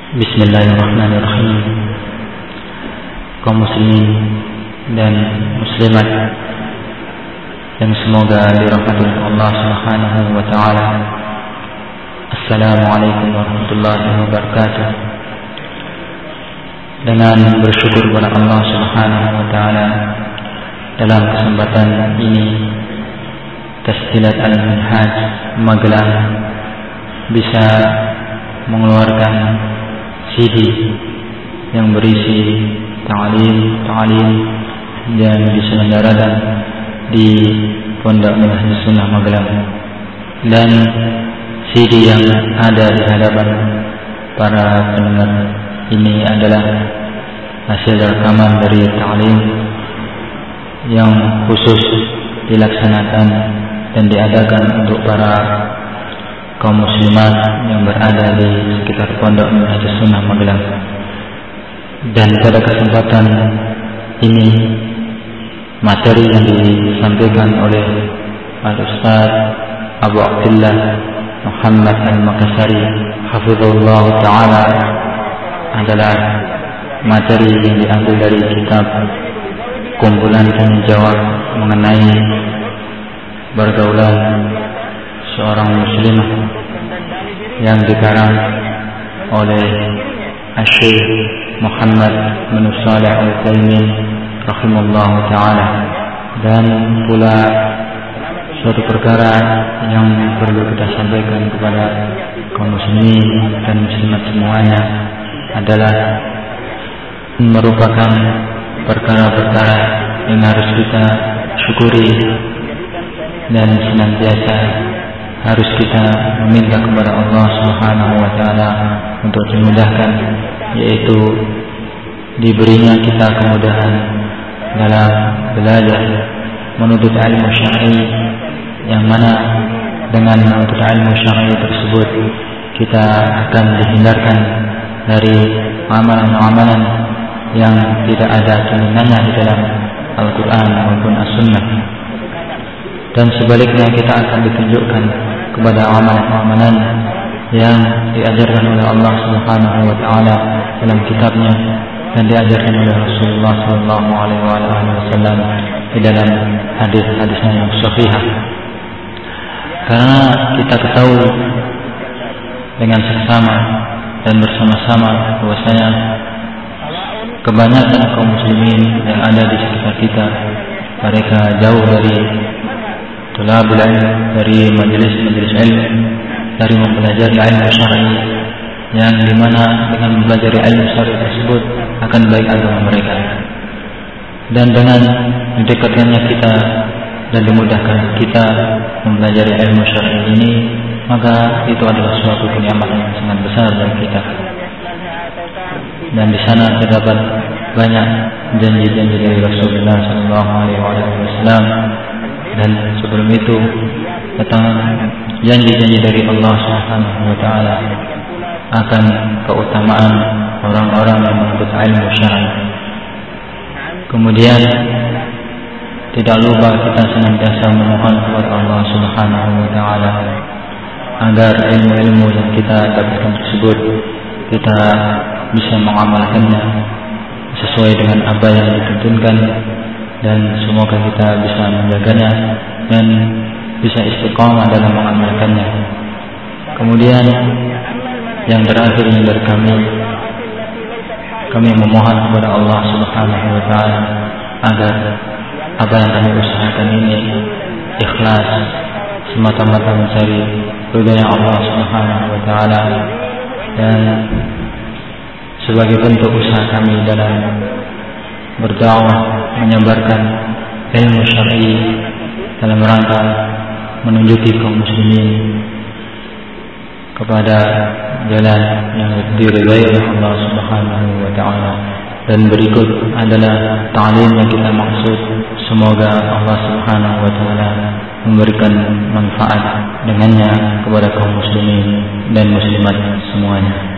Bismillahirrahmanirrahim. Kaum muslimin dan muslimat yang semoga dirahmati Allah Subhanahu wa taala. Assalamualaikum warahmatullahi wabarakatuh. Dengan bersyukur kepada Allah Subhanahu wa taala dalam kesempatan ini Tasjilat Al-Minhaj Magelang bisa mengeluarkan CD yang berisi ta'lim yang diselenggarakan di Pondok Minhajus Sunnah Magelang, dan CD yang ada di hadapan para pendengar ini adalah hasil rekaman dari ta'lim yang khusus dilaksanakan dan diadakan untuk para kaum muslimat yang berada di sekitar Pondok Minhajus Sunnah Magelang. Dan pada kesempatan ini materi yang disampaikan oleh Al-Ustaz Abu Abdullah Muhammad Al-Makassari hafizahullah ta'ala adalah materi yang diambil dari kitab kumpulan tanya jawab mengenai pergaulan seorang muslimah yang dikarang oleh Syekh Muhammad bin Shalih Al-Utsaimin rahimahullah ta'ala, dan pula suatu perkara yang perlu kita sampaikan kepada kaum muslimin dan muslimat semuanya adalah merupakan perkara-perkara yang harus kita syukuri dan senantiasa harus kita meminta kepada Allah Subhanahu wa taala untuk dimudahkan, yaitu diberinya kita kemudahan dalam belajar menuntut ilmu syar'i, yang mana dengan menuntut ilmu syar'i tersebut kita akan dihindarkan dari amalan-amalan yang tidak ada tuntunannya di dalam Al-Quran maupun As-Sunnah, dan sebaliknya kita akan ditunjukkan kepada amalan-amalan yang diajarkan oleh Allah Subhanahu wa taala dalam kitabnya dan diajarkan oleh Rasulullah sallallahu alaihi wasallam di dalam hadis-hadisnya yang sahih. Karena kita ketahui dengan seksama dan bersama-sama bahwasanya kebanyakan kaum muslimin yang ada di sekitar kita, mereka jauh dari tulabul ilm, dari majelis-majelis ilmu, dari mempelajari ilmu syar'i, yang dimana dengan mempelajari ilmu syar'i tersebut akan baik agama mereka. Dan dengan mendekatkannya kita dan dimudahkan kita mempelajari ilmu syar'i ini, maka itu adalah suatu kenikmatan yang sangat besar bagi kita. Dan di sana terdapat banyak janji-janji dari Rasulullah sallallahu alaihi wasallam, dan sebelum itu datang janji-janji dari Allah Subhanahu wa taala akan keutamaan orang-orang yang menuntut ilmu syar'i. Kemudian tidak lupa kita senantiasa memohon kepada Allah Subhanahu wa taala agar ilmu-ilmu yang kita dapatkan tersebut kita bisa mengamalkannya sesuai dengan apa yang dituntunkan, dan semoga kita bisa menjaganya dan bisa istiqamah dalam mengamalkannya. Kemudian yang terakhir dari kami memohon kepada Allah Subhanahu wa taala agar apa yang kami usahakan ini ikhlas semata-mata mencari ridha Allah Subhanahu wa taala, dan sebagai bentuk usaha kami dalam berdakwah menyebarkan ilmu syar'i dalam rangka menunjuki kaum muslimin kepada jalan yang diridhai oleh Allah Subhanahu wa taala. Dan berikut adalah ta'lim yang kita maksud. Semoga Allah Subhanahu wa taala memberikan manfaat dengannya kepada kaum muslimin dan muslimat semuanya.